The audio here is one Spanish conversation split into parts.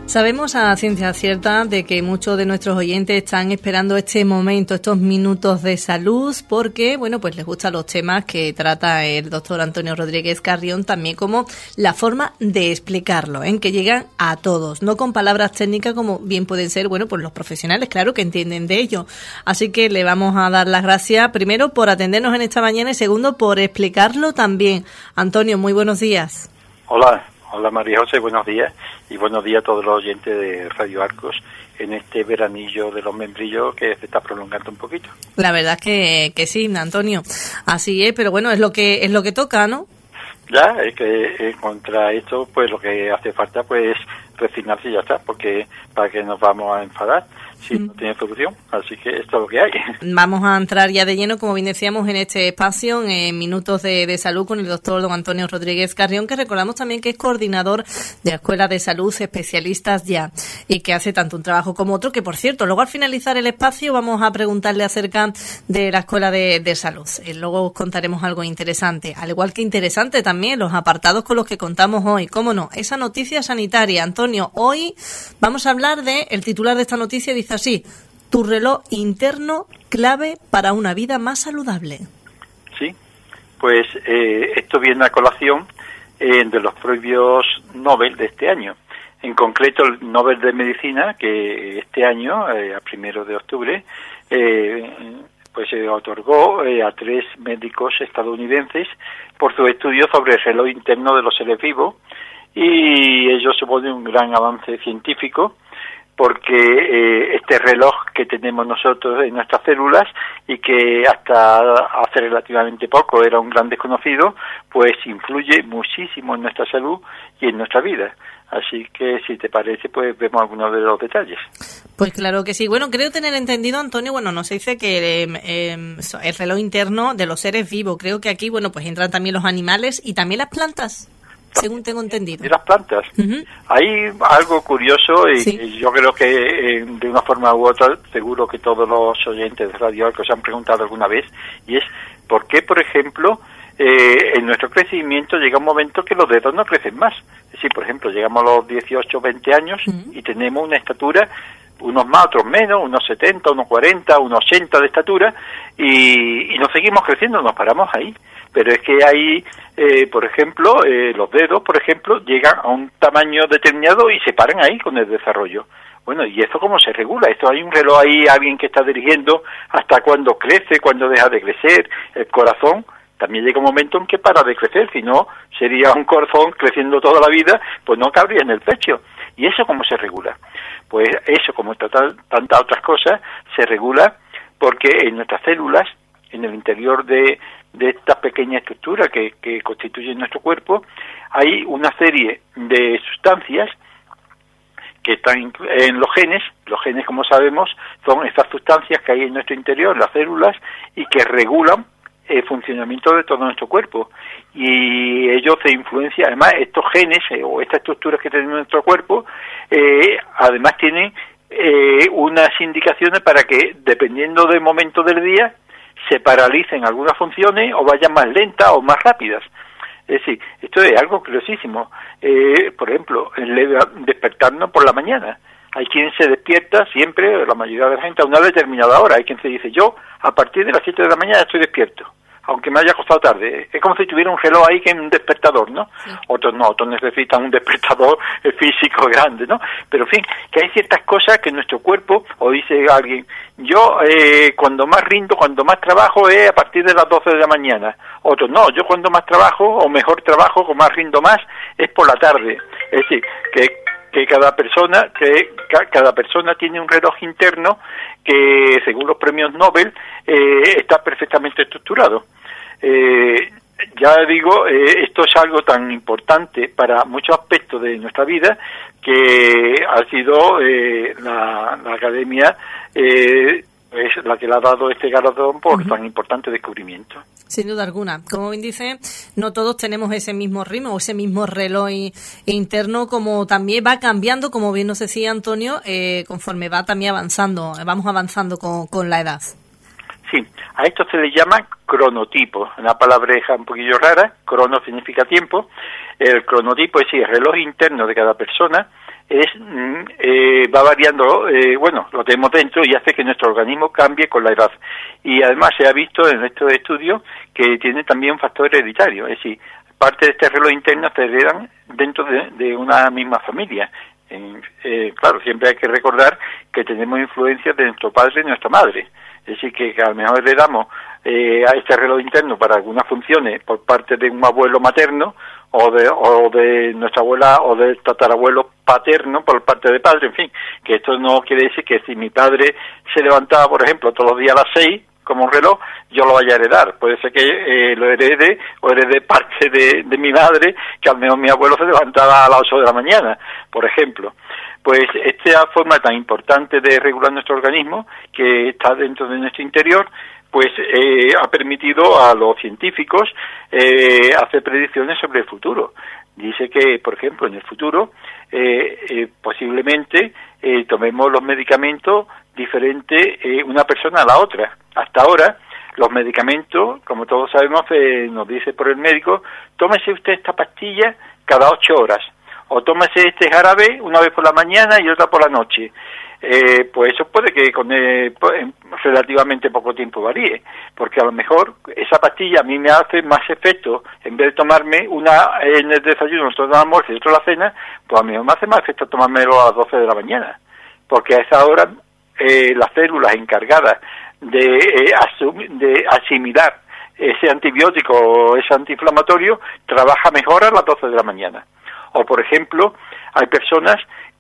Sabemos a ciencia cierta de que muchos de nuestros oyentes están esperando este momento, estos minutos de salud, porque, bueno, pues les gustan los temas que trata el doctor Antonio Rodríguez Carrión, también como la forma de explicarlo, que llegan a todos, no con palabras técnicas como bien pueden ser, bueno, pues los profesionales, claro, que entienden de ello. Así que le vamos a dar las gracias, primero, por atendernos en esta mañana y segundo, por explicarlo también. Antonio, muy buenos días. Hola María José, buenos días y buenos días a todos los oyentes de Radio Arcos en este veranillo de los membrillos que se está prolongando un poquito. La verdad es que sí, Antonio, así es, pero bueno, es lo que toca, ¿no? Ya, es que contra esto pues lo que hace falta pues resignarse y ya está, porque para que nos vamos a enfadar si no tiene solución, así que esto es lo que hay. Vamos a entrar ya de lleno, como bien decíamos, en este espacio, en Minutos de Salud, con el doctor don Antonio Rodríguez Carrión, que recordamos también que es coordinador de la Escuela de Salud Especialistas Ya, y que hace tanto un trabajo como otro, que por cierto, luego al finalizar el espacio vamos a preguntarle acerca de la Escuela de Salud. Luego os contaremos algo interesante, al igual que interesante también los apartados con los que contamos hoy, cómo no, esa noticia sanitaria. Antonio, hoy vamos a hablar de, el titular de esta noticia dice así: tu reloj interno clave para una vida más saludable. Sí, pues esto viene a colación de los premios Nobel de este año. En concreto, el Nobel de Medicina, que este año, a 1 de octubre, pues se otorgó a 3 médicos estadounidenses por sus estudios sobre el reloj interno de los seres vivos, y ello supone un gran avance científico, porque este reloj que tenemos nosotros en nuestras células y que hasta hace relativamente poco era un gran desconocido, pues influye muchísimo en nuestra salud y en nuestra vida. Así que, si te parece, pues vemos algunos de los detalles. Pues claro que sí. Bueno, creo tener entendido, Antonio, bueno, nos dice que el reloj interno de los seres vivos, creo que aquí, bueno, pues entran también los animales y también las plantas, según tengo entendido. De las plantas. Uh-huh. Hay algo curioso y sí, yo creo que de una forma u otra seguro que todos los oyentes de Radio Arcos se han preguntado alguna vez, y es ¿por qué, por ejemplo, en nuestro crecimiento llega un momento que los dedos no crecen más? Es decir, por ejemplo, llegamos a los 18, 20 años uh-huh, y tenemos una estatura, unos más, otros menos, unos 70, unos 40, unos 80 de estatura, y no seguimos creciendo, nos paramos ahí. Pero es que hay, por ejemplo, los dedos, por ejemplo, llegan a un tamaño determinado y se paran ahí con el desarrollo. Bueno, ¿y esto cómo se regula? Esto hay un reloj ahí, alguien que está dirigiendo hasta cuándo crece, cuándo deja de crecer. El corazón también llega un momento en que para de crecer, si no sería un corazón creciendo toda la vida, pues no cabría en el pecho. ¿Y eso cómo se regula? Pues eso, como tantas otras cosas, se regula porque en nuestras células, en el interior de esta pequeña estructura que constituye nuestro cuerpo, hay una serie de sustancias que están en los genes. Los genes, como sabemos, son esas sustancias que hay en nuestro interior, las células, y que regulan el funcionamiento de todo nuestro cuerpo. Y ellos se influencian, además, estos genes o estas estructuras que tenemos en nuestro cuerpo, además tienen unas indicaciones para que, dependiendo del momento del día, se paralicen algunas funciones o vayan más lentas o más rápidas. Es decir, esto es algo curiosísimo. Por ejemplo, despertarnos por la mañana. Hay quien se despierta siempre, la mayoría de la gente, a una determinada hora. Hay quien se dice, yo a partir de las 7 de la mañana estoy despierto, aunque me haya acostado tarde. Es como si tuviera un reloj ahí que es un despertador, ¿no? Sí. Otros no, otros necesitan un despertador físico grande, ¿no? Pero en fin, que hay ciertas cosas que nuestro cuerpo, o dice alguien, yo cuando más rindo, cuando más trabajo es a partir de las 12 de la mañana. Otros no, yo cuando más trabajo, o mejor trabajo, o más rindo más, es por la tarde. Es decir, que cada persona tiene un reloj interno que, según los premios Nobel, está perfectamente estructurado. Ya digo, esto es algo tan importante para muchos aspectos de nuestra vida que ha sido la academia es la que le ha dado este galardón por tan importante descubrimiento. Sin duda alguna. Como bien dice, no todos tenemos ese mismo ritmo o ese mismo reloj interno, como también va cambiando, como bien nos decía Antonio, conforme va también avanzando, vamos avanzando con la edad. Sí, a esto se le llama cronotipo, una palabreja un poquillo rara. Crono significa tiempo. El cronotipo es decir, el reloj interno de cada persona va variando, lo tenemos dentro y hace que nuestro organismo cambie con la edad. Y además se ha visto en estos estudios que tiene también un factor hereditario, es decir, parte de este reloj interno se heredan dentro de una misma familia. Claro, siempre hay que recordar que tenemos influencia de nuestro padre y nuestra madre. Es decir, que a lo mejor heredamos a este reloj interno para algunas funciones por parte de un abuelo materno o de nuestra abuela o del tatarabuelo paterno por parte de padre, en fin, que esto no quiere decir que si mi padre se levantaba, por ejemplo, todos los días a las 6 como un reloj, yo lo vaya a heredar. Puede ser que lo herede o herede parte de mi madre, que al menos mi abuelo se levantaba a las 8 de la mañana, por ejemplo. Pues esta forma tan importante de regular nuestro organismo, que está dentro de nuestro interior, pues ha permitido a los científicos hacer predicciones sobre el futuro. Dice que, por ejemplo, en el futuro posiblemente tomemos los medicamentos diferentes una persona a la otra. Hasta ahora, los medicamentos, como todos sabemos, nos dice por el médico, tómese usted esta pastilla cada 8 horas, o tómese este jarabe una vez por la mañana y otra por la noche. Pues eso puede que con relativamente poco tiempo varíe, porque a lo mejor esa pastilla a mí me hace más efecto, en vez de tomarme una en el desayuno, otra en el almuerzo y otra en la cena, pues a mí me hace más efecto tomármelo a las 12 de la mañana, porque a esa hora las células encargadas de asimilar ese antibiótico o ese antiinflamatorio trabaja mejor a las 12 de la mañana. O, por ejemplo, hay personas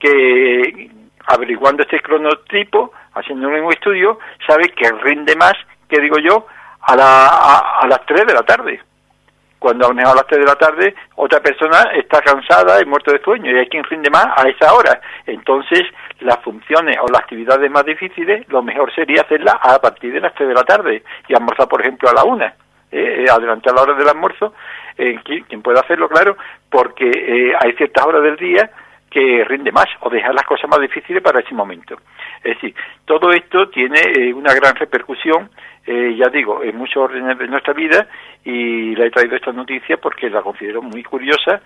que, averiguando este cronotipo, haciendo un estudio, sabe que rinde más, que digo yo, a las 3 de la tarde. Cuando a lo mejor a las 3 de la tarde otra persona está cansada y muerto de sueño, y hay quien rinde más a esa hora. Entonces, las funciones o las actividades más difíciles, lo mejor sería hacerlas a partir de las 3 de la tarde y almorzar, por ejemplo, a la 1. Adelantar la hora del almuerzo, quien pueda hacerlo, claro, porque hay ciertas horas del día que rinde más, o dejar las cosas más difíciles para ese momento. Es decir, todo esto tiene una gran repercusión, ya digo, en muchos órdenes de nuestra vida, y le he traído esta noticia porque la considero muy curiosa,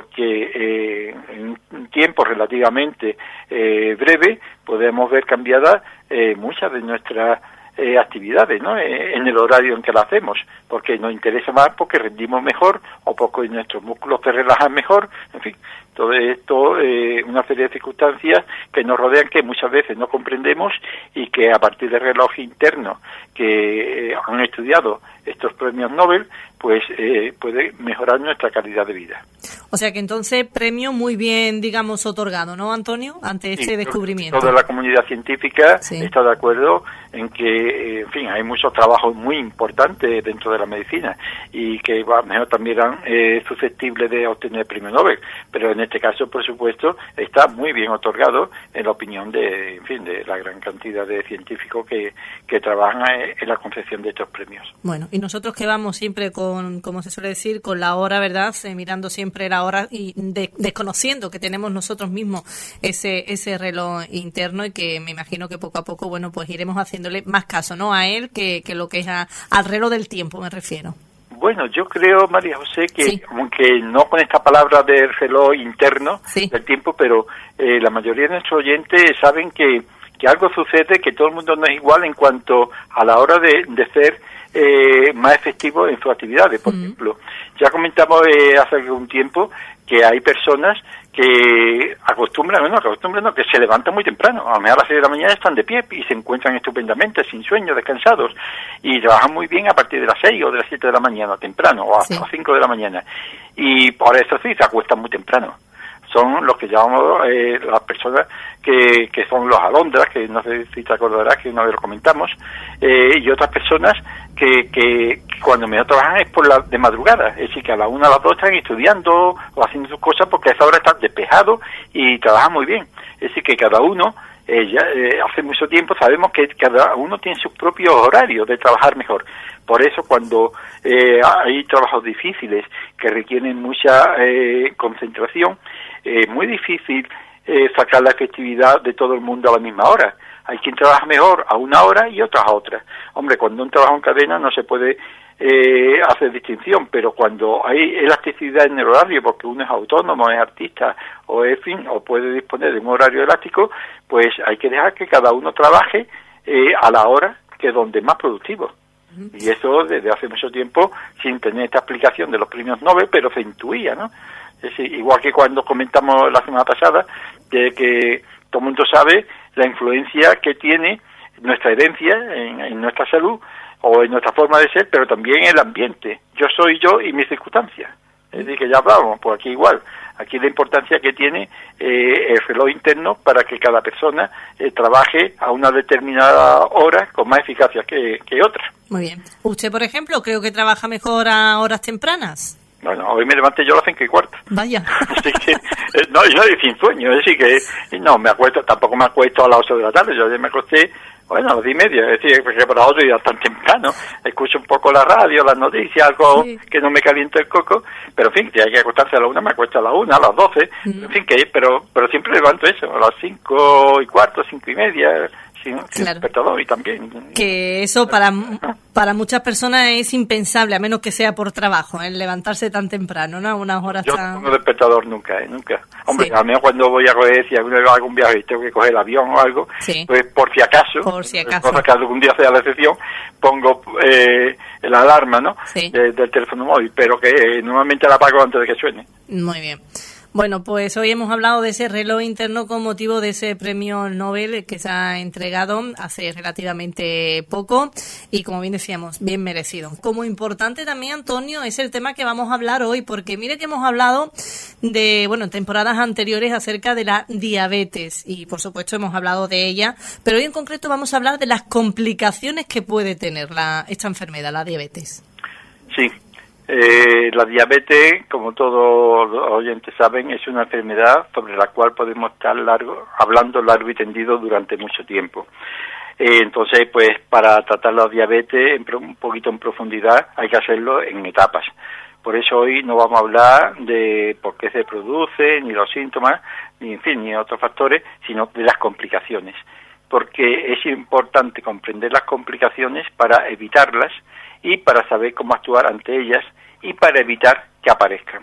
porque en un tiempo relativamente breve podemos ver cambiadas muchas de nuestras actividades, ¿no? En el horario en que la hacemos, porque nos interesa más, porque rendimos mejor, o porque nuestros músculos se relajan mejor, en fin, todo esto, una serie de circunstancias que nos rodean, que muchas veces no comprendemos, y que a partir del reloj interno que han estudiado estos premios Nobel, pues puede mejorar nuestra calidad de vida. O sea que entonces premio muy bien, digamos, otorgado, ¿no, Antonio? Ante este descubrimiento. Toda la comunidad científica está de acuerdo en que, en fin, hay muchos trabajos muy importantes dentro de la medicina y que a lo mejor también eran susceptibles de obtener el premio Nobel, pero en este caso, por supuesto, está muy bien otorgado en la opinión de, en fin, de la gran cantidad de científicos que trabajan en la concepción de estos premios. Bueno, y nosotros que vamos siempre con, como se suele decir, con la hora, ¿verdad? Mirando siempre la hora y desconociendo que tenemos nosotros mismos ese reloj interno, y que me imagino que poco a poco, bueno, pues iremos haciéndole más caso, ¿no? A él que lo que es al reloj del tiempo, me refiero. Bueno, yo creo, María José, que aunque no con esta palabra del reloj interno del tiempo, pero la mayoría de nuestros oyentes saben que algo sucede, que todo el mundo no es igual en cuanto a la hora de ser más efectivo en sus actividades. Por ejemplo, ya comentamos hace algún tiempo que hay personas que que se levantan muy temprano, a lo mejor a las 6 de la mañana están de pie y se encuentran estupendamente, sin sueño, descansados, y trabajan muy bien a partir de las 6 o de las 7 de la mañana, temprano, o a las 5 de la mañana, y por eso sí, se acuestan muy temprano. Son los que llamamos las personas que son los alondras, que no sé si te acordarás que una vez lo comentamos, y otras personas que cuando me trabajan es de madrugada, es decir, que a las 1 a las 2 están estudiando o haciendo sus cosas, porque a esa hora están despejados y trabajan muy bien. Es decir, que cada uno, hace mucho tiempo sabemos que cada uno tiene sus propios horarios de trabajar mejor. Por eso cuando hay trabajos difíciles que requieren mucha concentración, es muy difícil sacar la efectividad de todo el mundo a la misma hora. Hay quien trabaja mejor a una hora y otras a otra. Hombre, cuando un trabajo en cadena no se puede hace distinción, pero cuando hay elasticidad en el horario, porque uno es autónomo, es artista, o o puede disponer de un horario elástico, pues hay que dejar que cada uno trabaje a la hora que es donde es más productivo. Y eso desde hace mucho tiempo, sin tener esta explicación de los premios Nobel, pero se intuía, ¿no? Es decir, igual que cuando comentamos la semana pasada, de que todo el mundo sabe la influencia que tiene nuestra herencia en nuestra salud, o en nuestra forma de ser, pero también el ambiente. Yo soy yo y mis circunstancias. Es decir, que ya hablábamos, pues aquí igual. Aquí la importancia que tiene el reloj interno para que cada persona trabaje a una determinada hora con más eficacia que otra. Muy bien. ¿Usted, por ejemplo, creo que trabaja mejor a horas tempranas? Bueno, hoy me levanté yo a las 5:15. Vaya. Así que, no, yo sin sueño, es decir que no me acuesto, tampoco me acuesto a las 8 de la tarde, yo ya me acosté, bueno, a las 10:30, es decir, que para otro día tan temprano, escucho un poco la radio, las noticias, algo que no me caliente el coco, pero en fin, si hay que acostarse a la 1, me acuesto a la 1, a las 12, en fin, pero siempre levanto eso, a las 5:15, 5:30, sin despertador, y también. Que eso para muchas personas es impensable, a menos que sea por trabajo, el levantarse tan temprano, ¿no? A unas horas yo no tengo despertador nunca, nunca. Hombre, al menos cuando voy a coger, si alguna vez hago un viaje y tengo que coger el avión o algo, pues por si acaso, cosa que algún día sea la excepción, pongo la alarma, ¿no? Del teléfono móvil, pero que normalmente la apago antes de que suene. Muy bien. Bueno, pues hoy hemos hablado de ese reloj interno con motivo de ese premio Nobel que se ha entregado hace relativamente poco y, como bien decíamos, bien merecido. Como importante también, Antonio, es el tema que vamos a hablar hoy, porque mire que hemos hablado de, en temporadas anteriores acerca de la diabetes y, por supuesto, hemos hablado de ella, pero hoy en concreto vamos a hablar de las complicaciones que puede tener esta enfermedad, la diabetes. Sí. La diabetes, como todos los oyentes saben, es una enfermedad sobre la cual podemos estar hablando largo y tendido durante mucho tiempo. Entonces, pues para tratar la diabetes un poquito en profundidad hay que hacerlo en etapas. Por eso hoy no vamos a hablar de por qué se produce, ni los síntomas, ni otros factores, sino de las complicaciones. Porque es importante comprender las complicaciones para evitarlas y para saber cómo actuar ante ellas y para evitar que aparezcan.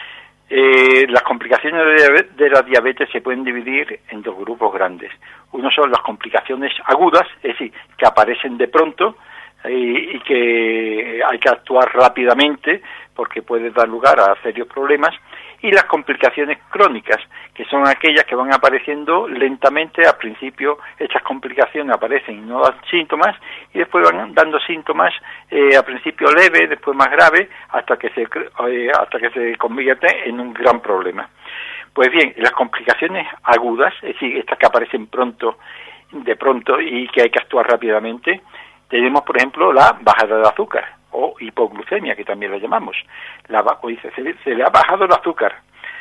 Las complicaciones de la diabetes se pueden dividir en dos grupos grandes. Uno son las complicaciones agudas, es decir, que aparecen de pronto y que hay que actuar rápidamente porque puede dar lugar a serios problemas, y las complicaciones crónicas, que son aquellas que van apareciendo lentamente. Al principio estas complicaciones aparecen y no dan síntomas, y después van dando síntomas al principio leves, después más graves, hasta que se convierte en un gran problema. Pues bien, las complicaciones agudas, es decir, estas que aparecen de pronto y que hay que actuar rápidamente, tenemos, por ejemplo, la bajada de azúcar o hipoglucemia, que también la llamamos. Se le ha bajado el azúcar,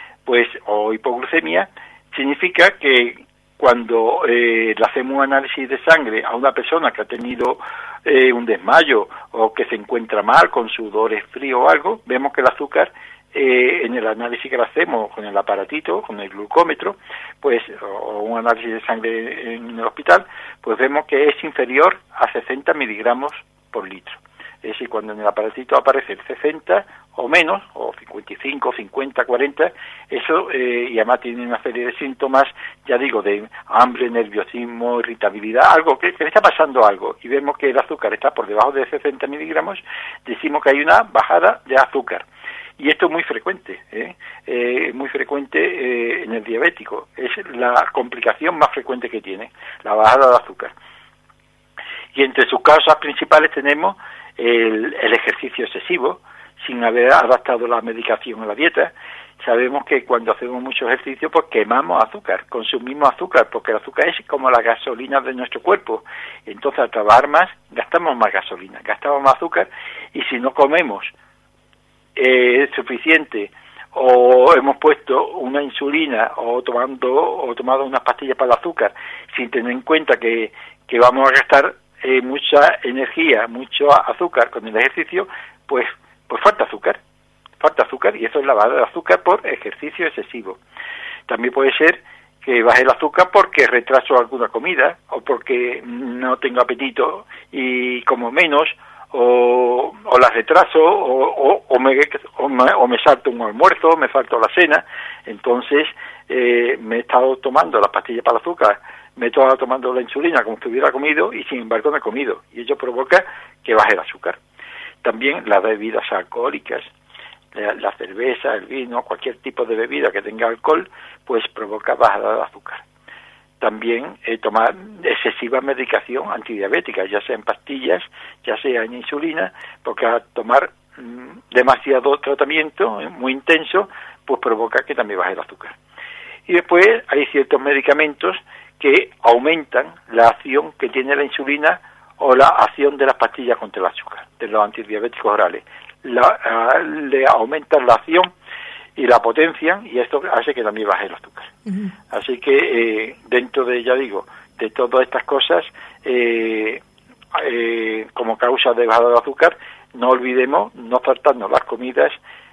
o hipoglucemia, significa que cuando le hacemos un análisis de sangre a una persona que ha tenido un desmayo o que se encuentra mal, con sudores fríos o algo, vemos que el azúcar, en el análisis que le hacemos con el aparatito, con el glucómetro, o un análisis de sangre en el hospital, pues vemos que es inferior a 60 miligramos por litro. Es decir, cuando en el aparatito aparece el 60 o menos, o 55, 50, 40, eso, y además tiene una serie de síntomas, ya digo, de hambre, nerviosismo, irritabilidad, algo que le está pasando algo, y vemos que el azúcar está por debajo de 60 miligramos, decimos que hay una bajada de azúcar. Y esto es muy frecuente, muy frecuente en el diabético. Es la complicación más frecuente que tiene, la bajada de azúcar. Y entre sus causas principales tenemos el ejercicio excesivo, sin haber adaptado la medicación a la dieta. Sabemos que cuando hacemos mucho ejercicio, pues quemamos azúcar, consumimos azúcar, porque el azúcar es como la gasolina de nuestro cuerpo. Entonces, al trabajar más, gastamos más gasolina, gastamos más azúcar, y si no comemos suficiente, o hemos puesto una insulina, o tomado unas pastillas para el azúcar, sin tener en cuenta que vamos a gastar mucha energía, mucho azúcar con el ejercicio, pues falta azúcar, y eso es la bajada de azúcar por ejercicio excesivo. También puede ser que baje el azúcar porque retraso alguna comida, o porque no tengo apetito y como menos, o la retraso, o me salto un almuerzo, me falto la cena. Entonces me he estado tomando las pastillas para el azúcar, me he estado tomando la insulina como si hubiera comido, y sin embargo no he comido, y ello provoca que baje el azúcar. También las bebidas alcohólicas, la cerveza, el vino, cualquier tipo de bebida que tenga alcohol, pues provoca bajada de azúcar. También tomar excesiva medicación antidiabética, ya sea en pastillas, ya sea en insulina, porque al tomar demasiado tratamiento muy intenso, pues provoca que también baje el azúcar. Y después hay ciertos medicamentos que aumentan la acción que tiene la insulina o la acción de las pastillas contra el azúcar, de los antidiabéticos orales. Le aumentan la acción y la potencian, y esto hace que también baje el azúcar. Uh-huh. Así que dentro de, ya digo, de todas estas cosas, como causa de bajada de azúcar, no olvidemos no saltarnos las comidas,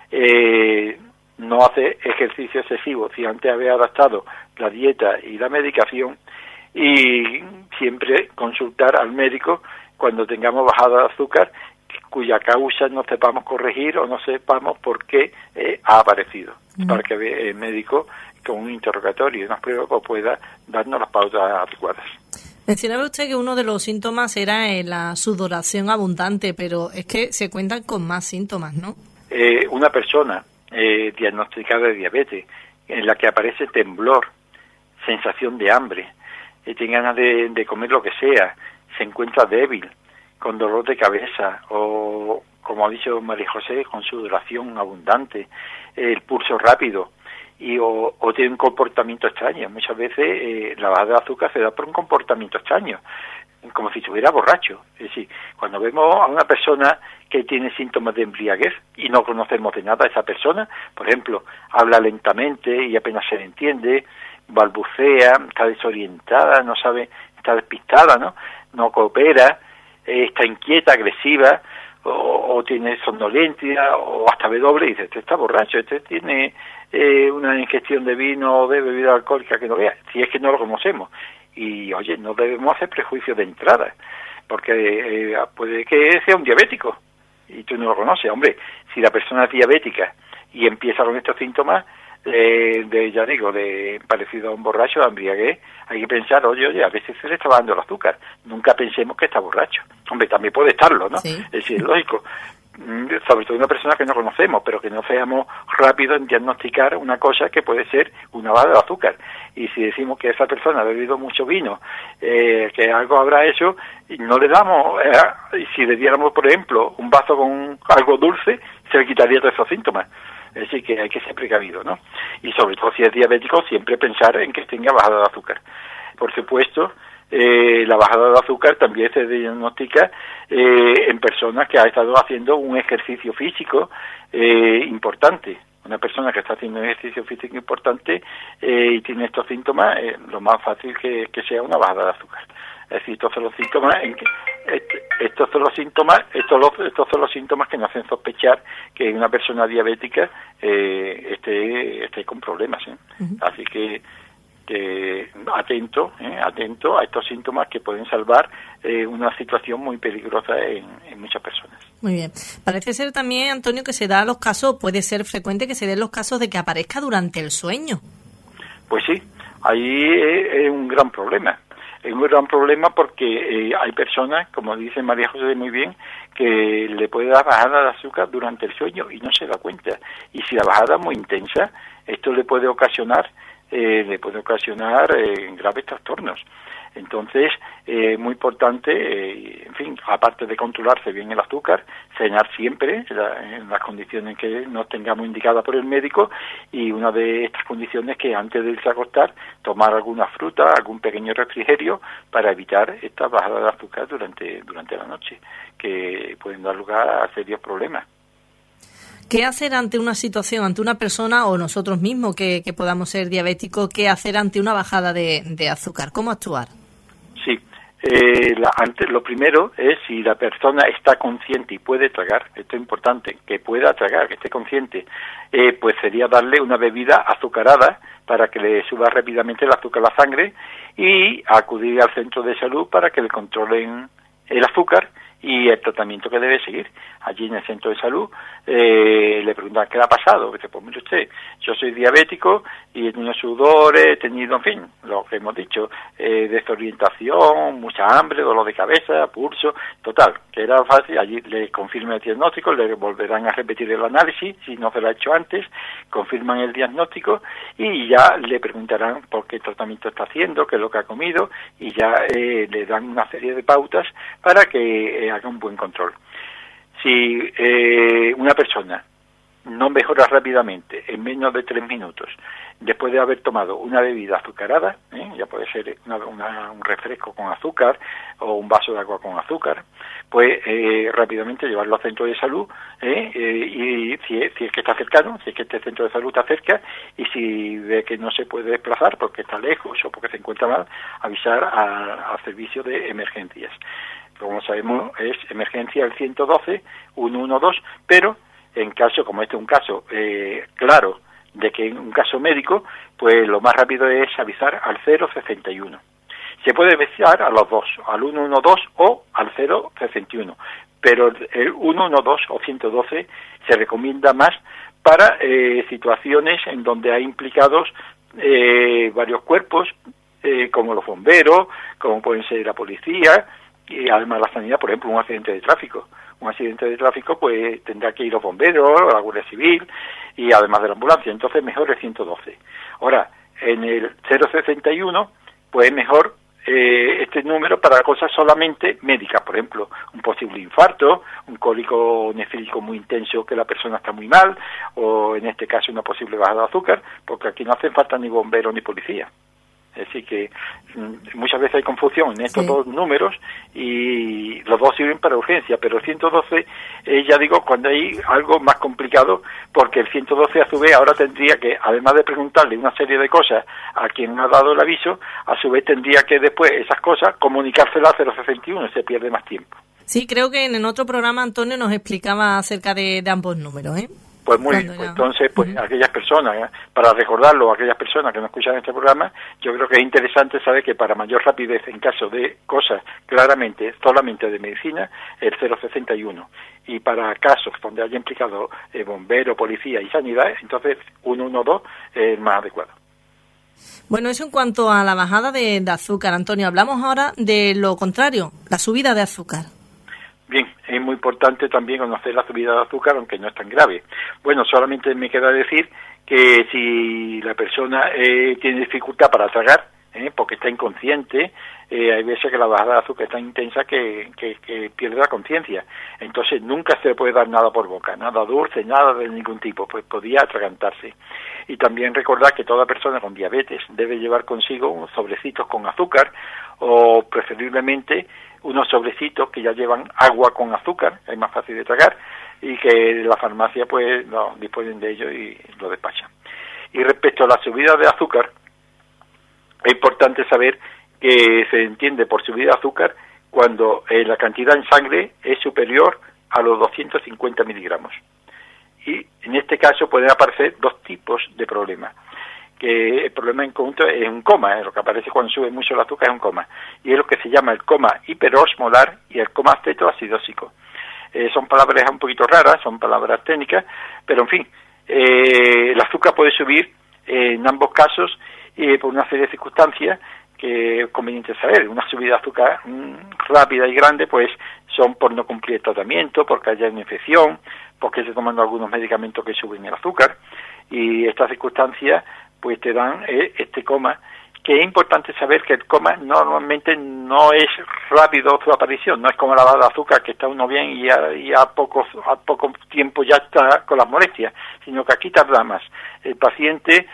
no hacer ejercicio excesivo si antes había adaptado la dieta y la medicación, y siempre consultar al médico cuando tengamos bajada de azúcar, cuya causa no sepamos corregir o no sepamos por qué ha aparecido, para que el médico con un interrogatorio y unas pruebas pueda darnos las pautas adecuadas. Mencionaba usted que uno de los síntomas era la sudoración abundante, pero es que se cuentan con más síntomas, ¿no? Una persona diagnosticada de diabetes, en la que aparece temblor, sensación de hambre, tiene ganas de comer lo que sea, se encuentra débil, con dolor de cabeza, o, como ha dicho María José, con sudoración abundante, el pulso rápido, o tiene un comportamiento extraño. Muchas veces la bajada de azúcar se da por un comportamiento extraño, como si estuviera borracho. Es decir, cuando vemos a una persona que tiene síntomas de embriaguez y no conocemos de nada a esa persona, por ejemplo, habla lentamente y apenas se le entiende, balbucea, está desorientada, no sabe, está despistada, no coopera, está inquieta, agresiva, o tiene somnolencia, o hasta W, y dice, este está borracho, este tiene una ingestión de vino o de bebida alcohólica que no vea, si es que no lo conocemos. Y oye, no debemos hacer prejuicios de entrada, porque puede que sea un diabético y tú no lo conoces. Hombre, si la persona es diabética y empieza con estos síntomas, ya digo, de parecido a un borracho, de embriaguez, hay que pensar, oye, a veces se le está bajando el azúcar, nunca pensemos que está borracho. Hombre, también puede estarlo, ¿no? Sí. Es decir, lógico, sobre todo una persona que no conocemos, pero que no seamos rápidos en diagnosticar una cosa que puede ser una bajada de azúcar. Y si decimos que esa persona ha bebido mucho vino, que algo habrá hecho, y no le damos, y si le diéramos, por ejemplo, un vaso con algo dulce, se le quitaría todos esos síntomas. Es decir, que hay que ser precavido, ¿no? Y sobre todo si es diabético, siempre pensar en que tenga bajada de azúcar. Por supuesto, la bajada de azúcar también se diagnostica en personas que ha estado haciendo un ejercicio físico importante. Una persona que está haciendo un ejercicio físico importante y tiene estos síntomas, lo más fácil que sea una bajada de azúcar. Es decir, estos son los síntomas estos son los síntomas que nos hacen sospechar que una persona diabética esté con problemas, ¿eh? Uh-huh. Así que atento a estos síntomas que pueden salvar una situación muy peligrosa en muchas personas. Muy bien. Parece ser también, Antonio, que se da los casos, puede ser frecuente que se den los casos de que aparezca durante el sueño. Pues sí, ahí es un gran problema. Es un gran problema porque hay personas, como dice María José muy bien, que le puede dar bajada de azúcar durante el sueño y no se da cuenta. Y si la bajada es muy intensa, esto le puede ocasionar graves trastornos. Entonces, muy importante, en fin, aparte de controlarse bien el azúcar, cenar siempre en las condiciones que nos tengamos indicadas por el médico, y una de estas condiciones es que antes de irse a acostar, tomar alguna fruta, algún pequeño refrigerio para evitar esta bajada de azúcar durante la noche, que pueden dar lugar a serios problemas. ¿Qué hacer ante una situación, ante una persona o nosotros mismos que podamos ser diabéticos? ¿Qué hacer ante una bajada de azúcar? ¿Cómo actuar? Sí, lo primero es si la persona está consciente y puede tragar, esto es importante, que pueda tragar, que esté consciente, pues sería darle una bebida azucarada para que le suba rápidamente el azúcar a la sangre y acudir al centro de salud para que le controlen el azúcar y el tratamiento que debe seguir. Allí en el centro de salud le preguntan qué le ha pasado. Dice, pues mire usted, yo soy diabético y he tenido sudores, he tenido, en fin, lo que hemos dicho, desorientación, mucha hambre, dolor de cabeza, pulso, total, que era fácil. Allí le confirman el diagnóstico, le volverán a repetir el análisis, si no se lo ha hecho antes, confirman el diagnóstico y ya le preguntarán por qué tratamiento está haciendo, qué es lo que ha comido, y ya le dan una serie de pautas para que haga un buen control. Si una persona no mejora rápidamente, en menos de 3 minutos, después de haber tomado una bebida azucarada, ya puede ser un refresco con azúcar o un vaso de agua con azúcar, pues rápidamente llevarlo al centro de salud, y si es que está cercano, si es que este centro de salud está cerca, y si ve que no se puede desplazar porque está lejos o porque se encuentra mal, avisar al servicio de emergencias. Como sabemos, es emergencia el 112, 112, pero en caso, como este es un caso claro de que en un caso médico, pues lo más rápido es avisar al 061. Se puede avisar a los dos, al 112 o al 061, pero el 112 o 112 se recomienda más para situaciones en donde hay implicados varios cuerpos, como los bomberos, como pueden ser la policía, y además la sanidad, por ejemplo, un accidente de tráfico. Un accidente de tráfico, pues tendrá que ir los bomberos, la Guardia Civil y además de la ambulancia. Entonces, mejor el 112. Ahora, en el 061, pues mejor este número para cosas solamente médicas, por ejemplo, un posible infarto, un cólico nefrítico muy intenso que la persona está muy mal, o en este caso una posible bajada de azúcar, porque aquí no hacen falta ni bomberos ni policía. Es decir, que muchas veces hay confusión en estos dos números y los dos sirven para urgencia, pero el 112, ya digo, cuando hay algo más complicado, porque el 112 a su vez ahora tendría que, además de preguntarle una serie de cosas a quien ha dado el aviso, a su vez tendría que después esas cosas comunicárselas al 061, se pierde más tiempo. Sí, creo que en otro programa Antonio nos explicaba acerca de ambos números, ¿eh? Pues muy bien, pues entonces, pues aquellas personas, para recordarlo, aquellas personas que no escuchan este programa, yo creo que es interesante saber que para mayor rapidez en caso de cosas claramente, solamente de medicina, el 061. Y para casos donde haya implicado bombero, policía y sanidad, entonces 112 es más adecuado. Bueno, eso en cuanto a la bajada de azúcar, Antonio. Hablamos ahora de lo contrario, la subida de azúcar. Bien, es muy importante también conocer la subida de azúcar, aunque no es tan grave. Bueno, solamente me queda decir que si la persona tiene dificultad para tragar, porque está inconsciente, hay veces que la bajada de azúcar es tan intensa que pierde la conciencia. Entonces nunca se le puede dar nada por boca, nada dulce, nada de ningún tipo, pues podría atragantarse. Y también recordar que toda persona con diabetes debe llevar consigo unos sobrecitos con azúcar, o preferiblemente unos sobrecitos que ya llevan agua con azúcar, es más fácil de tragar, y que la farmacia pues no disponen de ello y lo despachan. Y respecto a la subida de azúcar, es importante saber que se entiende por subida de azúcar cuando la cantidad en sangre es superior a los 250 miligramos. Y en este caso pueden aparecer dos tipos de problemas. Que el problema en conjunto es un coma, lo que aparece cuando sube mucho el azúcar es un coma, y es lo que se llama el coma hiperosmolar y el coma cetoacidósico. Son palabras un poquito raras, son palabras técnicas, pero en fin, el azúcar puede subir en ambos casos por una serie de circunstancias que es conveniente saber. Una subida de azúcar rápida y grande, pues son por no cumplir el tratamiento, porque haya una infección, porque se toman algunos medicamentos que suben el azúcar, y estas circunstancias pues te dan este coma, que es importante saber que el coma normalmente no es rápido su aparición, no es como la bajada de azúcar, que está uno bien y a poco tiempo ya está con las molestias, sino que aquí tarda más. El paciente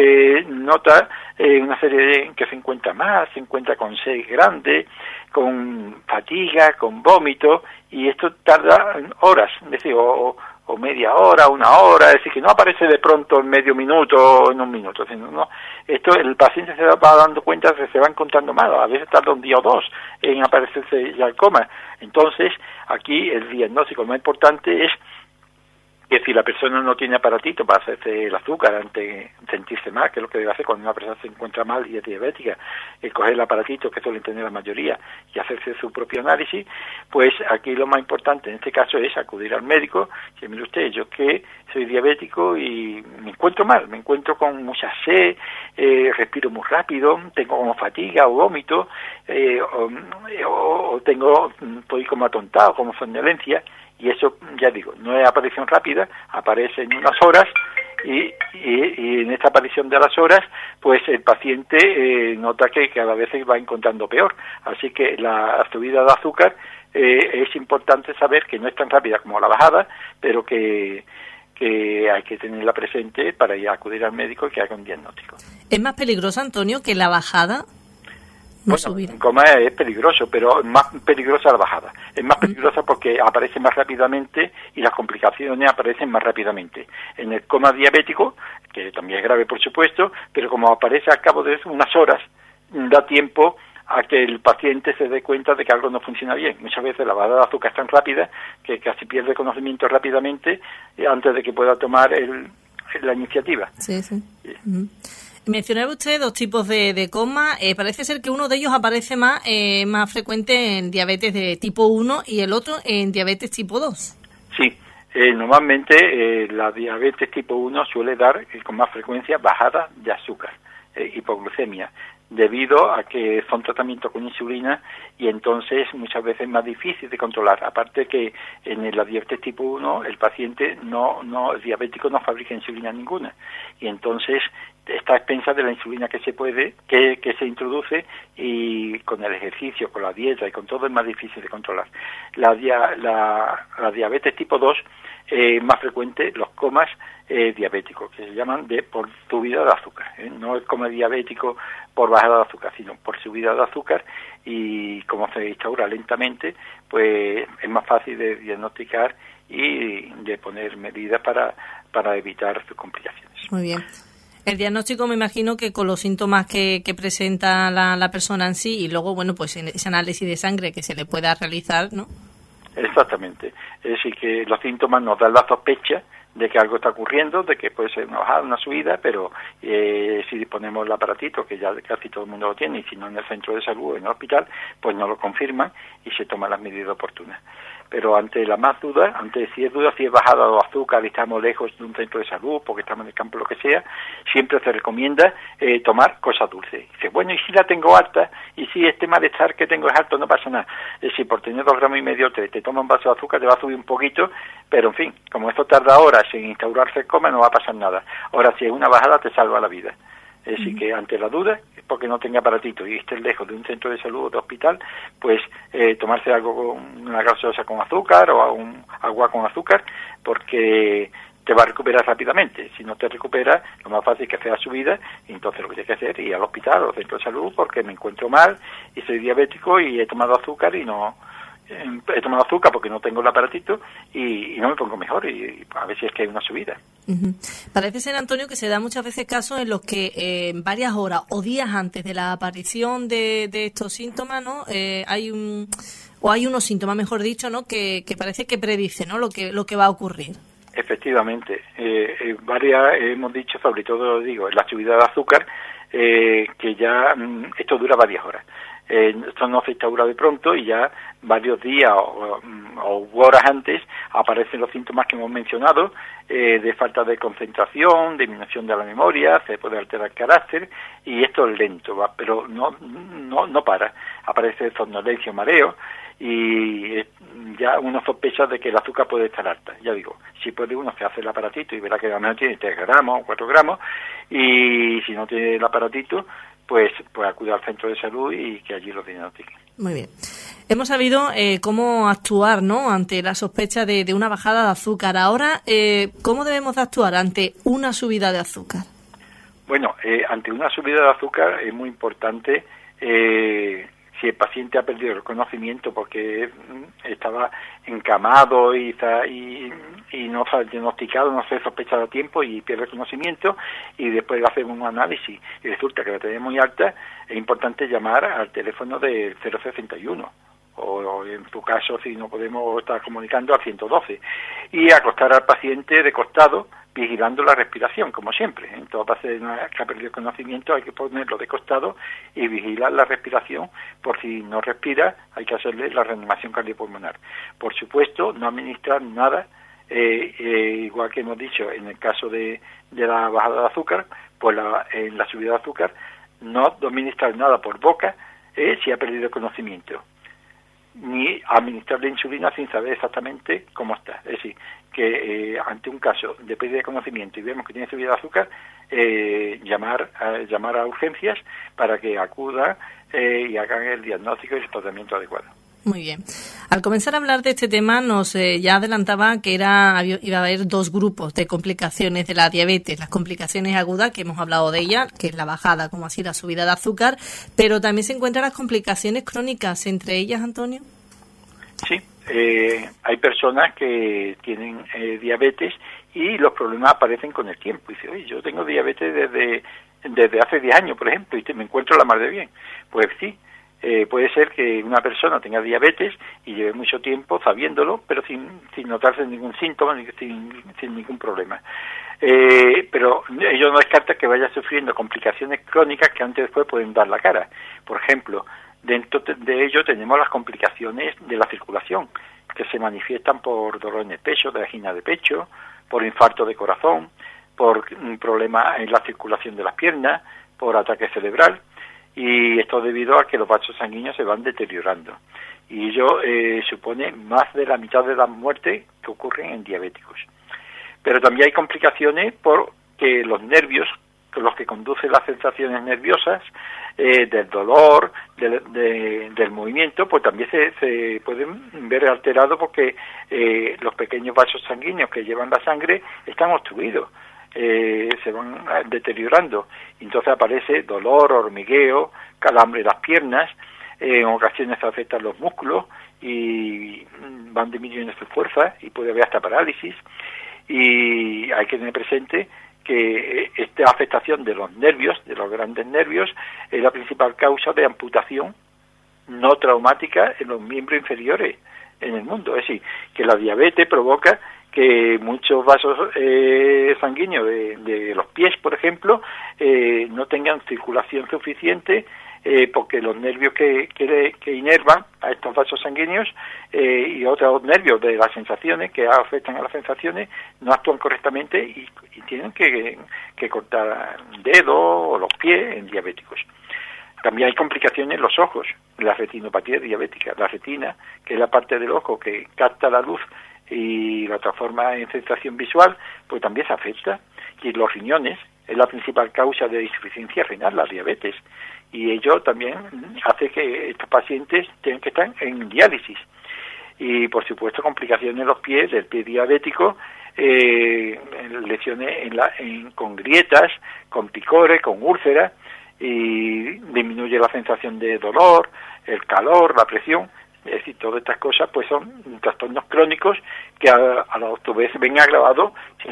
nota una serie de que se encuentra mal, se encuentra con sed grande, con fatiga, con vómito, y esto tarda horas, es decir, o media hora, una hora, es decir, que no aparece de pronto en medio minuto o en un minuto, sino no. Esto el paciente se va dando cuenta que se va encontrando mal, a veces tarda un día o dos en aparecerse ya el coma. Entonces, aquí el diagnóstico más importante es que si la persona no tiene aparatito para hacerse el azúcar antes de sentirse mal, que es lo que debe hacer cuando una persona se encuentra mal y es diabética, coger el aparatito que suelen tener la mayoría y hacerse su propio análisis, pues aquí lo más importante en este caso es acudir al médico. Que mire usted, yo que soy diabético y me encuentro mal, me encuentro con mucha sed, respiro muy rápido, tengo como fatiga o vómito, o estoy como atontado, como somnolencia. Y eso, ya digo, no es aparición rápida, aparece en unas horas y en esta aparición de las horas, pues el paciente nota que cada vez se va encontrando peor. Así que la subida de azúcar es importante saber que no es tan rápida como la bajada, pero que hay que tenerla presente para ir a acudir al médico y que haga un diagnóstico. ¿Es más peligroso, Antonio, que la bajada? Bueno, coma es peligroso, pero es más peligrosa la bajada. Es más peligrosa porque aparece más rápidamente y las complicaciones aparecen más rápidamente. En el coma diabético, que también es grave por supuesto, pero como aparece a cabo de unas horas, da tiempo a que el paciente se dé cuenta de que algo no funciona bien. Muchas veces la bajada de azúcar es tan rápida que casi pierde conocimiento rápidamente antes de que pueda tomar la iniciativa. Sí. Mencionaba usted dos tipos de coma. Parece ser que uno de ellos aparece más frecuente en diabetes de tipo 1 y el otro en diabetes tipo 2. Sí, normalmente la diabetes tipo 1 suele dar con más frecuencia bajada de azúcar, hipoglucemia, debido a que son tratamientos con insulina y entonces muchas veces es más difícil de controlar. Aparte que en la diabetes tipo 1 el paciente el diabético no fabrica insulina ninguna y entonces está a expensas de la insulina que se introduce, y con el ejercicio, con la dieta y con todo es más difícil de controlar. La diabetes tipo 2 es más frecuente los comas diabéticos, que se llaman por subida de azúcar. No es coma diabético por bajada de azúcar, sino por subida de azúcar, y como se instaura lentamente, pues es más fácil de diagnosticar y de poner medidas para evitar sus complicaciones. Muy bien. El diagnóstico, me imagino que con los síntomas que presenta la persona en sí y luego, bueno, pues en ese análisis de sangre que se le pueda realizar, ¿no? Exactamente. Es decir, que los síntomas nos dan la sospecha de que algo está ocurriendo, de que puede ser una bajada, una subida, pero si disponemos del aparatito, que ya casi todo el mundo lo tiene, y si no en el centro de salud o en el hospital, pues no lo confirman y se toman las medidas oportunas. Pero ante la más duda, si es bajada de azúcar y estamos lejos de un centro de salud, porque estamos en el campo, lo que sea, siempre se recomienda tomar cosas dulces. Dice, bueno, y si la tengo alta, y si este malestar que tengo es alto, no pasa nada. Si por tener 2,5 gramos te tomas un vaso de azúcar, te va a subir un poquito, pero en fin, como esto tarda horas en instaurarse el coma, no va a pasar nada. Ahora, si es una bajada, te salva la vida. Es decir, que ante la duda, porque no tenga aparatito y esté lejos de un centro de salud o de hospital, pues tomarse algo con una gaseosa con azúcar o agua con azúcar, porque te va a recuperar rápidamente. Si no te recupera, lo más fácil es que sea subida, y entonces lo que tienes que hacer es ir al hospital o al centro de salud porque me encuentro mal y soy diabético y he tomado azúcar he tomado azúcar porque no tengo el aparatito y no me pongo mejor, y a veces es que hay una subida. Parece ser, Antonio, que se da muchas veces casos en los que varias horas o días antes de la aparición de estos síntomas, ¿no? Hay unos síntomas, mejor dicho, ¿no? Que parece que predice, ¿no? lo que va a ocurrir. Efectivamente, varias hemos dicho, sobre todo digo, en la subida de azúcar, que ya esto dura varias horas. Esto no se instaura de pronto y ya varios días o horas antes aparecen los síntomas que hemos mencionado, de falta de concentración, disminución de la memoria, se puede alterar el carácter, y esto es lento, pero no para. Aparece somnolencia o mareo, y ya uno sospecha de que el azúcar puede estar alta. Ya digo, si puede uno se hace el aparatito y verá que a lo mejor tiene 3 gramos o 4 gramos, y si no tiene el aparatito, pues acude al centro de salud y que allí lo diagnostiquen. Muy bien. Hemos sabido cómo actuar, ¿no?, ante la sospecha de una bajada de azúcar. Ahora, ¿cómo debemos de actuar ante una subida de azúcar? Bueno, ante una subida de azúcar es muy importante, si el paciente ha perdido el conocimiento porque estaba encamado y no se ha diagnosticado, no se sospechado a tiempo y pierde el conocimiento, y después hacer un análisis y resulta que la tenemos muy alta, es importante llamar al teléfono del 061 o en su caso, si no podemos estar comunicando, al 112, y acostar al paciente de costado, vigilando la respiración, como siempre. En toda fase que ha perdido el conocimiento hay que ponerlo de costado y vigilar la respiración. Por si no respira, hay que hacerle la reanimación cardiopulmonar. Por supuesto, no administrar nada, igual que hemos dicho en el caso de la bajada de azúcar, pues en la subida de azúcar, no administrar nada por boca si ha perdido el conocimiento, ni administrar la insulina sin saber exactamente cómo está. Es decir, que ante un caso de pérdida de conocimiento y vemos que tiene subida de azúcar, llamar a urgencias para que acudan y hagan el diagnóstico y el tratamiento adecuado. Muy bien. Al comenzar a hablar de este tema, nos ya adelantaba que iba a haber dos grupos de complicaciones de la diabetes. Las complicaciones agudas, que hemos hablado de ellas, que es la bajada, como así la subida de azúcar, pero también se encuentran las complicaciones crónicas, entre ellas, Antonio. Sí, hay personas que tienen diabetes y los problemas aparecen con el tiempo. Y dice, oye, yo tengo diabetes desde hace 10 años, por ejemplo, y me encuentro la mar de bien. Pues sí. Puede ser que una persona tenga diabetes y lleve mucho tiempo sabiéndolo, pero sin notarse ningún síntoma, sin ningún problema. Pero ello no descarta que vaya sufriendo complicaciones crónicas que antes o después pueden dar la cara. Por ejemplo, dentro de ello tenemos las complicaciones de la circulación, que se manifiestan por dolor en el pecho, de angina de pecho, por infarto de corazón, por problemas en la circulación de las piernas, por ataque cerebral. Y esto debido a que los vasos sanguíneos se van deteriorando. Y ello supone más de la mitad de las muertes que ocurren en diabéticos. Pero también hay complicaciones porque los nervios, los que conducen las sensaciones nerviosas, del dolor, del movimiento, pues también se pueden ver alterados porque los pequeños vasos sanguíneos que llevan la sangre están obstruidos. Se van deteriorando, entonces aparece dolor, hormigueo, calambre en las piernas, en ocasiones afectan los músculos y van disminuyendo su fuerza y puede haber hasta parálisis. Y hay que tener presente que esta afectación de los nervios, de los grandes nervios, es la principal causa de amputación no traumática en los miembros inferiores en el mundo. Es decir, que la diabetes provoca que muchos vasos sanguíneos de los pies, por ejemplo, no tengan circulación suficiente porque los nervios que inervan a estos vasos sanguíneos y otros nervios de las sensaciones que afectan a las sensaciones no actúan correctamente y tienen que cortar dedos o los pies en diabéticos. También hay complicaciones en los ojos, la retinopatía diabética. La retina, que es la parte del ojo que capta la luz y la transforma en sensación visual, pues también se afecta. Y los riñones es la principal causa de insuficiencia renal, la diabetes, y ello también hace que estos pacientes tengan que estar en diálisis. Y por supuesto complicaciones en los pies, del pie diabético, lesiones con grietas, con picores, con úlceras, y disminuye la sensación de dolor, el calor, la presión. Es decir, todas estas cosas pues son trastornos crónicos que a su vez ven agravados si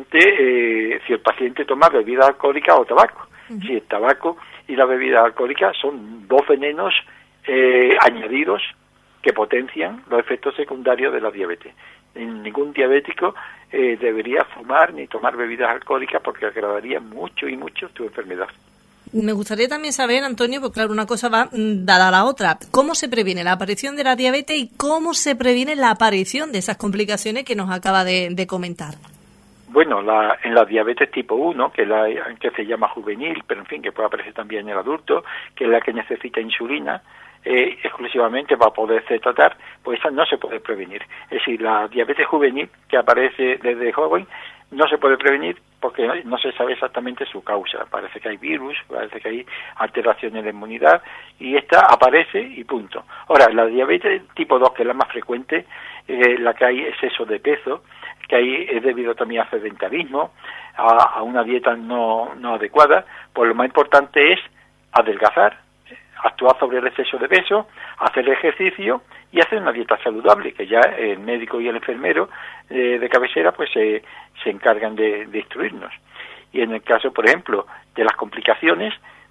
el paciente toma bebida alcohólica o tabaco. Uh-huh. Si el tabaco y la bebida alcohólica son dos venenos añadidos que potencian los efectos secundarios de la diabetes. Ningún diabético debería fumar ni tomar bebidas alcohólicas porque agravaría mucho y mucho tu enfermedad. Me gustaría también saber, Antonio, porque claro, una cosa va dada a la otra. ¿Cómo se previene la aparición de la diabetes y cómo se previene la aparición de esas complicaciones que nos acaba de comentar? Bueno, en la diabetes tipo 1, que es la que se llama juvenil, pero en fin, que puede aparecer también en el adulto, que es la que necesita insulina exclusivamente para poderse tratar, pues esa no se puede prevenir. Es decir, la diabetes juvenil, que aparece desde joven, no se puede prevenir porque no se sabe exactamente su causa. Parece que hay virus, parece que hay alteraciones de inmunidad y esta aparece y punto. Ahora, la diabetes tipo 2, que es la más frecuente, la que hay exceso de peso, que ahí es debido también a sedentarismo, a una dieta no adecuada, pues lo más importante es adelgazar, actuar sobre el exceso de peso, hacer ejercicio y hacer una dieta saludable, que ya el médico y el enfermero de cabecera pues se encargan de instruirnos. Y en el caso, por ejemplo, de las complicaciones,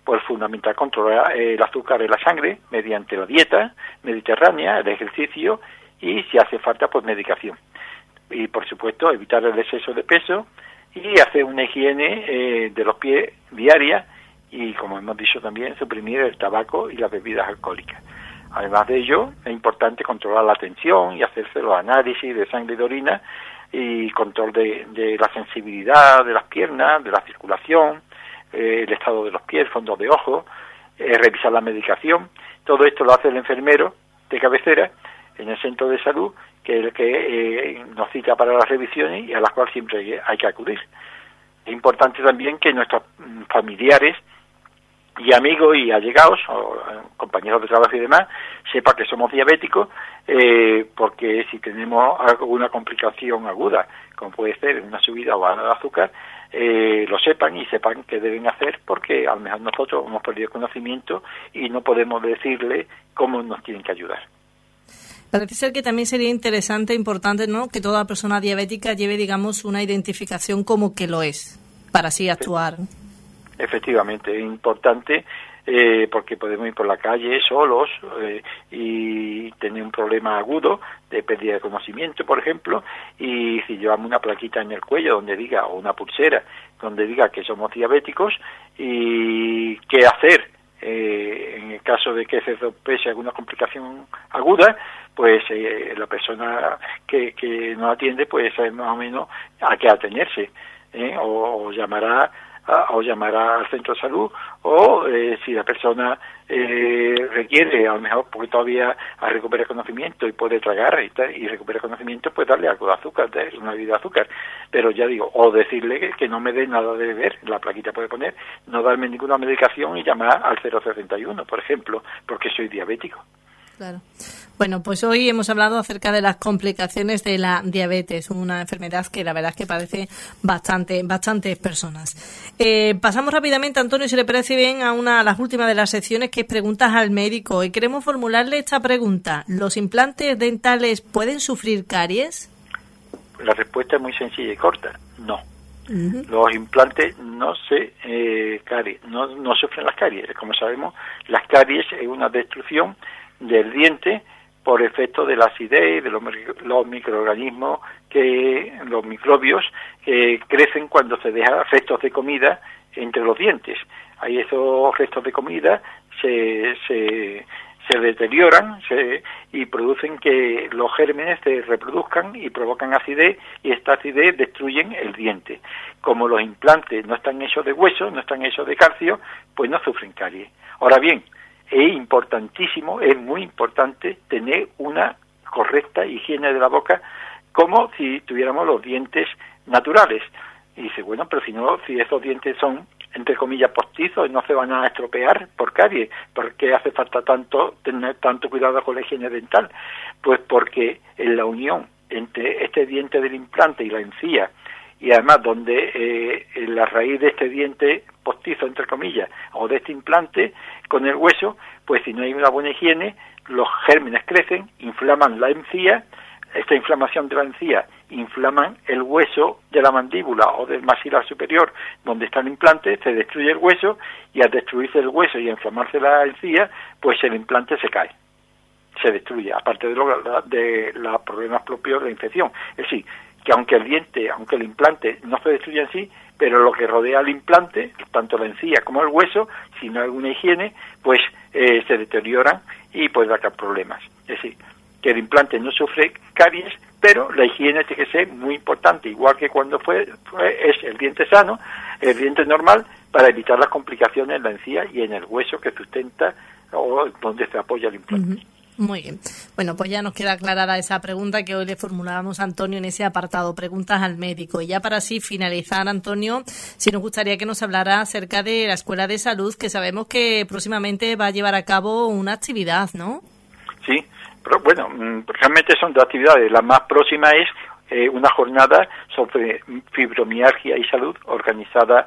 pues fundamental controlar el azúcar en la sangre mediante la dieta mediterránea, el ejercicio y, si hace falta, pues medicación. Y, por supuesto, evitar el exceso de peso y hacer una higiene de los pies diaria y, como hemos dicho también, suprimir el tabaco y las bebidas alcohólicas. Además de ello, es importante controlar la tensión y hacerse los análisis de sangre y de orina y control de la sensibilidad de las piernas, de la circulación, el estado de los pies, el fondo de ojo, revisar la medicación. Todo esto lo hace el enfermero de cabecera en el centro de salud, que es el que nos cita para las revisiones y a las cuales siempre hay que acudir. Es importante también que nuestros familiares y amigos y allegados, o compañeros de trabajo y demás, sepan que somos diabéticos, porque si tenemos alguna complicación aguda, como puede ser una subida o bajada de azúcar, lo sepan y sepan qué deben hacer, porque a lo mejor nosotros hemos perdido conocimiento y no podemos decirle cómo nos tienen que ayudar. Parece ser que también sería interesante, importante, ¿no?, que toda persona diabética lleve, digamos, una identificación como que lo es, para así actuar. Efectivamente, es importante porque podemos ir por la calle solos y tener un problema agudo de pérdida de conocimiento, por ejemplo, y si llevamos una plaquita en el cuello donde diga, o una pulsera donde diga que somos diabéticos, y qué hacer en el caso de que se sospeche alguna complicación aguda, pues la persona que nos atiende pues sabe más o menos a qué atenerse, o llamará al centro de salud, o si la persona requiere, a lo mejor porque todavía a recuperar conocimiento y puede tragar y recuperar conocimiento, pues darle algo de azúcar, una bebida de azúcar. Pero ya digo, o decirle que no me dé nada de beber, la plaquita puede poner, no darme ninguna medicación y llamar al 061, por ejemplo, porque soy diabético. Claro. Bueno, pues hoy hemos hablado acerca de las complicaciones de la diabetes, una enfermedad que la verdad es que padece bastantes personas. Pasamos rápidamente, Antonio, si le parece bien, a las últimas de las secciones, que es preguntas al médico. Y queremos formularle esta pregunta: ¿los implantes dentales pueden sufrir caries? La respuesta es muy sencilla y corta: no. Uh-huh. Los implantes no sufren las caries. Como sabemos, las caries es una destrucción del diente por efecto de la acidez, de los microorganismos, los microbios que crecen cuando se dejan restos de comida entre los dientes. Ahí esos restos de comida se deterioran y producen que los gérmenes se reproduzcan y provocan acidez, y esta acidez destruyen el diente. Como los implantes no están hechos de hueso, no están hechos de calcio, pues no sufren caries. Ahora bien, es importantísimo, es muy importante tener una correcta higiene de la boca, como si tuviéramos los dientes naturales. Y dice, bueno, pero si esos dientes son, entre comillas, postizos y no se van a estropear por caries, ¿por qué hace falta tener tanto cuidado con la higiene dental? Pues porque en la unión entre este diente del implante y la encía, y además donde en la raíz de este diente postizo, entre comillas, o de este implante con el hueso, pues si no hay una buena higiene, los gérmenes crecen, inflaman la encía. Esta inflamación de la encía inflaman el hueso de la mandíbula o del maxilar superior, donde está el implante, se destruye el hueso, y al destruirse el hueso y inflamarse la encía, pues el implante se cae, se destruye, aparte de los problemas propios de infección. Es decir, que aunque el implante no se destruya en sí, pero lo que rodea al implante, tanto la encía como el hueso, si no hay alguna higiene, pues se deterioran y puede dar problemas. Es decir, que el implante no sufre caries, pero la higiene tiene que ser muy importante, igual que cuando es el diente sano, el diente normal, para evitar las complicaciones en la encía y en el hueso que sustenta o donde se apoya el implante. Uh-huh. Muy bien. Bueno, pues ya nos queda aclarada esa pregunta que hoy le formulábamos a Antonio en ese apartado, preguntas al médico. Y ya para así finalizar, Antonio, sí nos gustaría que nos hablara acerca de la Escuela de Salud, que sabemos que próximamente va a llevar a cabo una actividad, ¿no? Sí, pero bueno, realmente son dos actividades. La más próxima es una jornada sobre fibromialgia y salud, organizada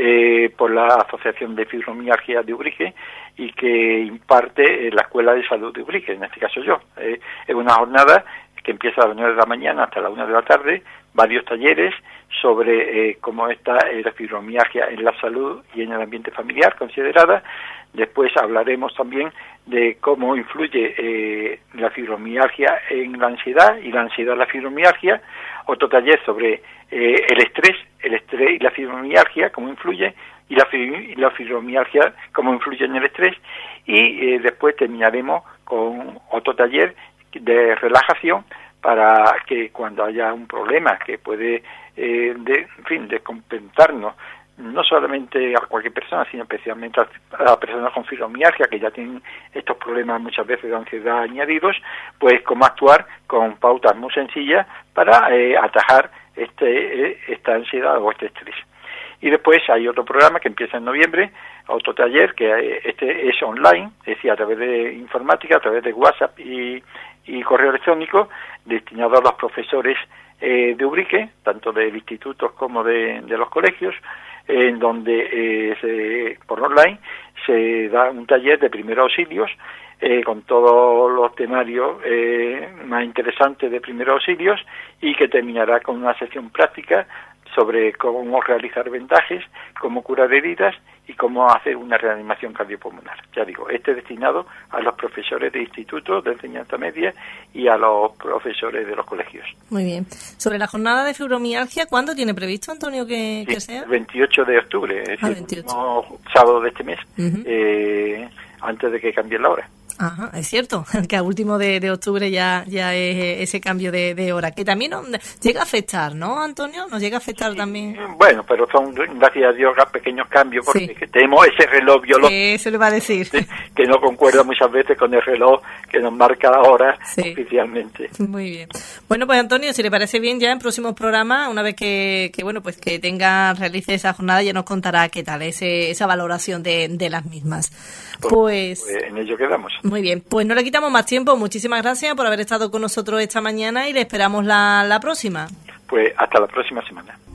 por la Asociación de Fibromialgia de Ubrique, y que imparte la Escuela de Salud de Ubrique, en este caso yo. Es una jornada que empieza a las 9 de la mañana hasta las 1 de la tarde, varios talleres sobre cómo está la fibromialgia en la salud y en el ambiente familiar considerada. Después hablaremos también de cómo influye la fibromialgia en la ansiedad y la ansiedad en la fibromialgia. Otro taller sobre el estrés y la fibromialgia, cómo influye, y la fibromialgia, cómo influye en el estrés. Y después terminaremos con otro taller de relajación para que cuando haya un problema que puede, descompensarnos, no solamente a cualquier persona, sino especialmente a las personas con fibromialgia que ya tienen estos problemas muchas veces de ansiedad añadidos, pues cómo actuar con pautas muy sencillas para atajar esta ansiedad o este estrés. Y después hay otro programa que empieza en noviembre, otro taller que este es online, es decir, a través de informática, a través de WhatsApp y correo electrónico, destinado a los profesores de Ubrique, tanto del instituto como de los colegios, en donde por online se da un taller de primeros auxilios con todos los temarios más interesantes de primeros auxilios, y que terminará con una sesión práctica sobre cómo realizar vendajes, cómo curar heridas y cómo hacer una reanimación cardiopulmonar. Ya digo, es destinado a los profesores de institutos de enseñanza media y a los profesores de los colegios. Muy bien. Sobre la jornada de fibromialgia, ¿cuándo tiene previsto, Antonio, que sea? El 28 de octubre, es el 28. último sábado de este mes, antes de que cambie la hora. Ajá, es cierto, que a último de octubre ya es ese cambio de hora, que también llega a afectar, ¿no, Antonio? ¿Nos llega a afectar también? Bueno, pero son, gracias a Dios, pequeños cambios, porque tenemos ese reloj biológico. Eso le va a decir. Que no concuerda muchas veces con el reloj que nos marca la hora oficialmente. Muy bien. Bueno, pues Antonio, si le parece bien, ya en próximos programas, una vez que realice esa jornada, ya nos contará qué tal esa valoración de las mismas. Pues en ello quedamos. Muy bien, pues no le quitamos más tiempo. Muchísimas gracias por haber estado con nosotros esta mañana y le esperamos la próxima. Pues hasta la próxima semana.